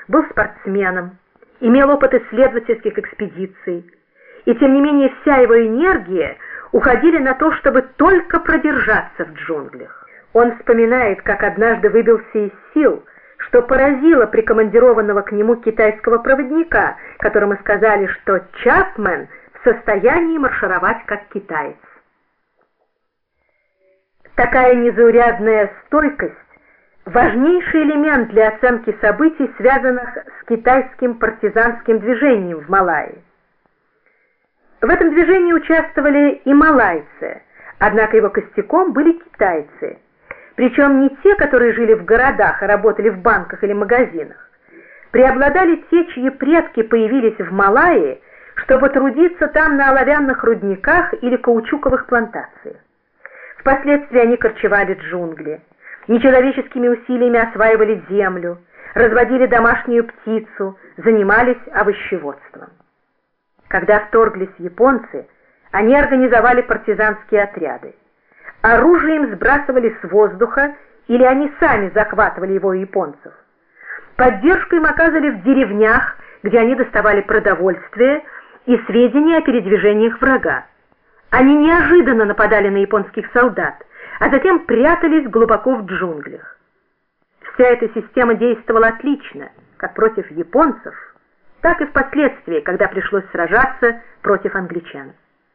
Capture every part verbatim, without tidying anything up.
был спортсменом, имел опыт исследовательских экспедиций, и тем не менее вся его энергия уходили на то, чтобы только продержаться в джунглях. Он вспоминает, как однажды выбился из сил, что поразило прикомандированного к нему китайского проводника, которому сказали, что Чапмен в состоянии маршировать как китаец. Такая незаурядная стойкость – важнейший элемент для оценки событий, связанных с китайским партизанским движением в Малайи. В этом движении участвовали и малайцы, однако его костяком были китайцы, причем не те, которые жили в городах и работали в банках или магазинах. Преобладали те, чьи предки появились в Малайи, чтобы трудиться там на оловянных рудниках или каучуковых плантациях. Впоследствии они корчевали джунгли, нечеловеческими усилиями осваивали землю, разводили домашнюю птицу, занимались овощеводством. Когда вторглись японцы, они организовали партизанские отряды. Оружие им сбрасывали с воздуха, или они сами захватывали его у японцев. Поддержку им оказывали в деревнях, где они доставали продовольствие и сведения о передвижениях врага. Они неожиданно нападали на японских солдат, а затем прятались глубоко в джунглях. Вся эта система действовала отлично, как против японцев, так и впоследствии, когда пришлось сражаться против англичан.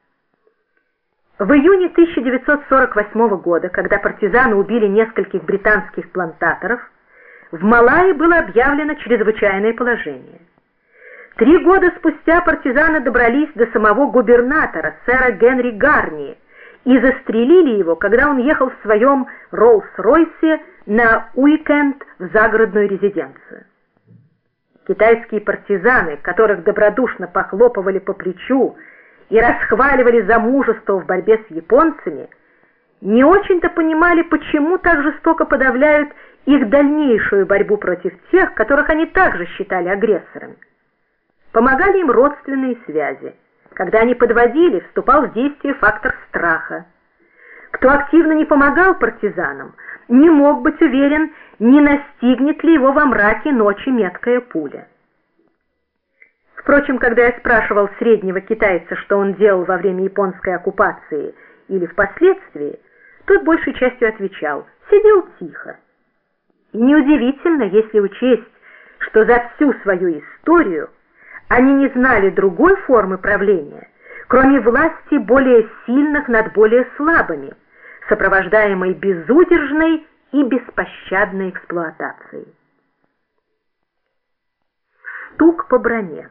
В июне тысяча девятьсот сорок восьмого года, когда партизаны убили нескольких британских плантаторов, в Малайи было объявлено чрезвычайное положение. Три года спустя партизаны добрались до самого губернатора, сэра Генри Гарни, и застрелили его, когда он ехал в своем Роллс-Ройсе на уикенд в загородную резиденцию. Китайские партизаны, которых добродушно похлопывали по плечу и расхваливали за мужество в борьбе с японцами, не очень-то понимали, почему так жестоко подавляют их дальнейшую борьбу против тех, которых они также считали агрессорами. Помогали им родственные связи. Когда они подводили, вступал в действие фактор страха. Кто активно не помогал партизанам, не мог быть уверен, не настигнет ли его во мраке ночи меткая пуля. Впрочем, когда я спрашивал среднего китайца, что он делал во время японской оккупации или впоследствии, тот большей частью отвечал: сидел тихо. И неудивительно, если учесть, что за всю свою историю они не знали другой формы правления, кроме власти более сильных над более слабыми, сопровождаемой безудержной и беспощадной эксплуатацией. Стук по броне.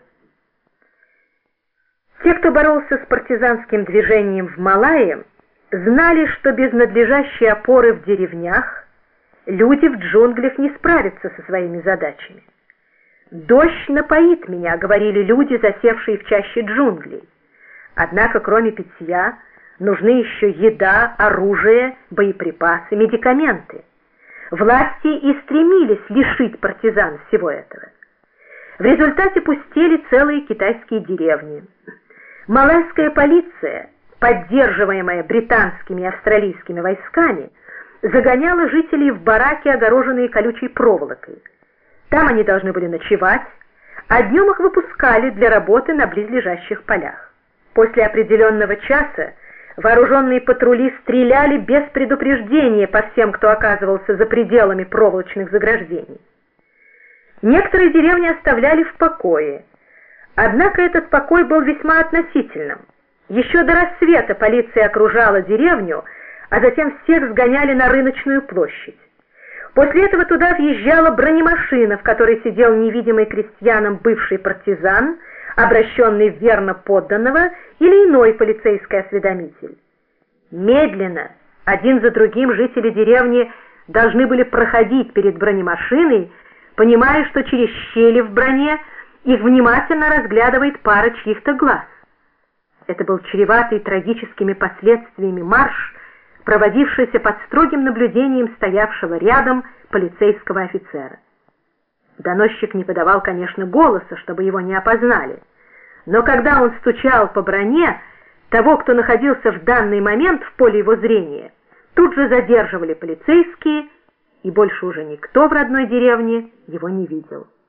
Те, кто боролся с партизанским движением в Малайи, знали, что без надлежащей опоры в деревнях люди в джунглях не справятся со своими задачами. «Дождь напоит меня», — говорили люди, засевшие в чаще джунглей. Однако, кроме питья, нужны еще еда, оружие, боеприпасы, медикаменты. Власти и стремились лишить партизан всего этого. В результате пустели целые китайские деревни. Малайская полиция, поддерживаемая британскими и австралийскими войсками, загоняла жителей в бараки, огороженные колючей проволокой. Там они должны были ночевать, а днем их выпускали для работы на близлежащих полях. После определенного часа вооруженные патрули стреляли без предупреждения по всем, кто оказывался за пределами проволочных заграждений. Некоторые деревни оставляли в покое, однако этот покой был весьма относительным. Еще до рассвета полиция окружала деревню, а затем всех сгоняли на рыночную площадь. После этого туда въезжала бронемашина, в которой сидел невидимый крестьянам бывший партизан, обращенный в верно подданного, или иной полицейский осведомитель. Медленно, один за другим жители деревни должны были проходить перед бронемашиной, понимая, что через щели в броне их внимательно разглядывает пара чьих-то глаз. Это был чреватый трагическими последствиями марш, проводившийся под строгим наблюдением стоявшего рядом полицейского офицера. Доносчик не подавал, конечно, голоса, чтобы его не опознали, но когда он стучал по броне, того, кто находился в данный момент в поле его зрения, тут же задерживали полицейские, и больше уже никто в родной деревне его не видел.